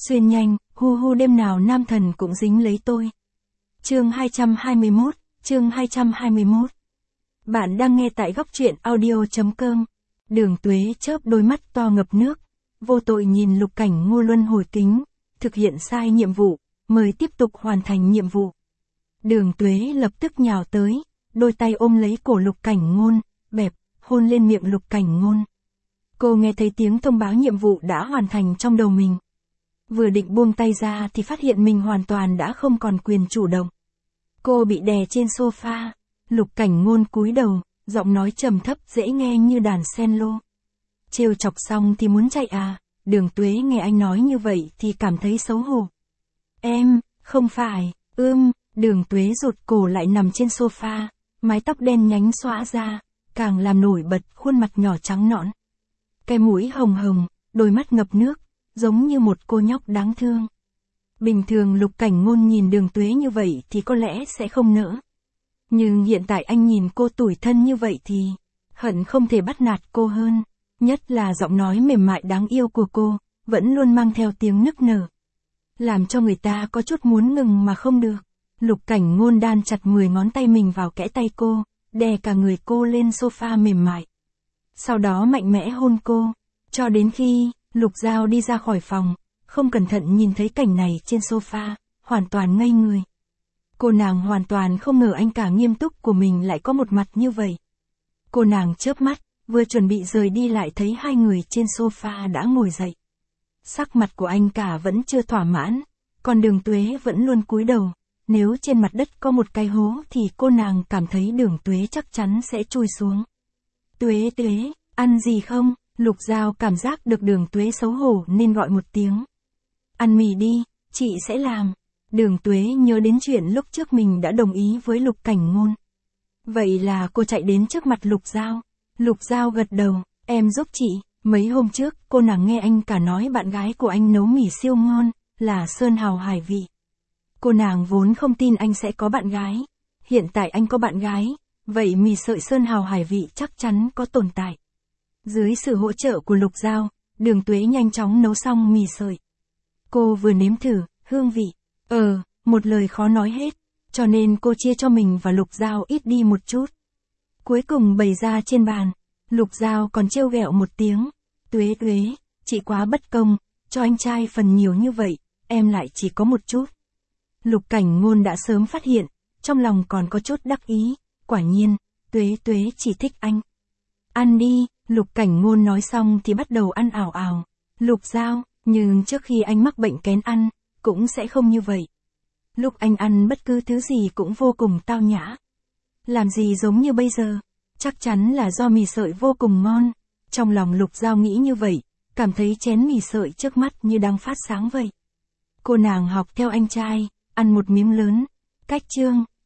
Xuyên nhanh, hu hu đêm nào nam thần cũng dính lấy tôi. Chương 221, chương 221. Bạn đang nghe tại góc truyện audio.com. Đường Tuế chớp đôi mắt to ngập nước, vô tội nhìn Lục Cảnh Ngôn luân hồi kính, thực hiện sai nhiệm vụ, mời tiếp tục hoàn thành nhiệm vụ. Đường Tuế lập tức nhào tới, đôi tay ôm lấy cổ Lục Cảnh Ngôn, bẹp, hôn lên miệng Lục Cảnh Ngôn. Cô nghe thấy tiếng thông báo nhiệm vụ đã hoàn thành trong đầu mình. Vừa định buông tay ra thì phát hiện mình hoàn toàn đã không còn quyền chủ động. Cô bị đè trên sofa, Lục Cảnh Ngôn cúi đầu, giọng nói trầm thấp dễ nghe như đàn cello. Trêu chọc xong thì muốn chạy à? Đường Tuế nghe anh nói như vậy thì cảm thấy xấu hổ. Em, không phải, Đường Tuế rụt cổ lại nằm trên sofa, mái tóc đen nhánh xõa ra, càng làm nổi bật khuôn mặt nhỏ trắng nõn. Cái mũi hồng hồng, đôi mắt ngập nước, giống như một cô nhóc đáng thương. Bình thường Lục Cảnh Ngôn nhìn Đường Tuế như vậy thì có lẽ sẽ không nỡ. Nhưng hiện tại anh nhìn cô tủi thân như vậy thì hận không thể bắt nạt cô hơn. Nhất là giọng nói mềm mại đáng yêu của cô, vẫn luôn mang theo tiếng nức nở. Làm cho người ta có chút muốn ngừng mà không được. Lục Cảnh Ngôn đan chặt 10 ngón tay mình vào kẽ tay cô, đè cả người cô lên sofa mềm mại. Sau đó mạnh mẽ hôn cô, cho đến khi Lục Giao đi ra khỏi phòng, không cẩn thận nhìn thấy cảnh này trên sofa, hoàn toàn ngây người. Cô nàng hoàn toàn không ngờ anh cả nghiêm túc của mình lại có một mặt như vậy. Cô nàng chớp mắt, vừa chuẩn bị rời đi lại thấy hai người trên sofa đã ngồi dậy. Sắc mặt của anh cả vẫn chưa thỏa mãn, còn Đường Tuế vẫn luôn cúi đầu. Nếu trên mặt đất có một cái hố thì cô nàng cảm thấy Đường Tuế chắc chắn sẽ chui xuống. Tuế, ăn gì không? Lục Giao cảm giác được Đường Tuế xấu hổ nên gọi một tiếng. Ăn mì đi, chị sẽ làm. Đường Tuế nhớ đến chuyện lúc trước mình đã đồng ý với Lục Cảnh Ngôn. Vậy là cô chạy đến trước mặt Lục Giao. Lục Giao gật đầu, em giúp chị. Mấy hôm trước cô nàng nghe anh cả nói bạn gái của anh nấu mì siêu ngon, là sơn hào hải vị. Cô nàng vốn không tin anh sẽ có bạn gái. Hiện tại anh có bạn gái, vậy mì sợi sơn hào hải vị chắc chắn có tồn tại. Dưới sự hỗ trợ của Lục Giao, Đường Tuế nhanh chóng nấu xong mì sợi. Cô vừa nếm thử, hương vị, một lời khó nói hết, cho nên cô chia cho mình và Lục Giao ít đi một chút. Cuối cùng bày ra trên bàn, Lục Giao còn trêu ghẹo một tiếng. Tuế, chị quá bất công, cho anh trai phần nhiều như vậy, em lại chỉ có một chút. Lục Cảnh Ngôn đã sớm phát hiện, trong lòng còn có chút đắc ý, quả nhiên, Tuế chỉ thích anh. Ăn đi, Lục Cảnh Ngôn nói xong thì bắt đầu ăn ảo ảo. Lục Giao, nhưng trước khi anh mắc bệnh kén ăn, cũng sẽ không như vậy. Lúc anh ăn bất cứ thứ gì cũng vô cùng tao nhã. Làm gì giống như bây giờ, chắc chắn là do mì sợi vô cùng ngon. Trong lòng Lục Giao nghĩ như vậy, cảm thấy chén mì sợi trước mắt như đang phát sáng vậy. Cô nàng học theo anh trai, ăn một miếng lớn. Cách chương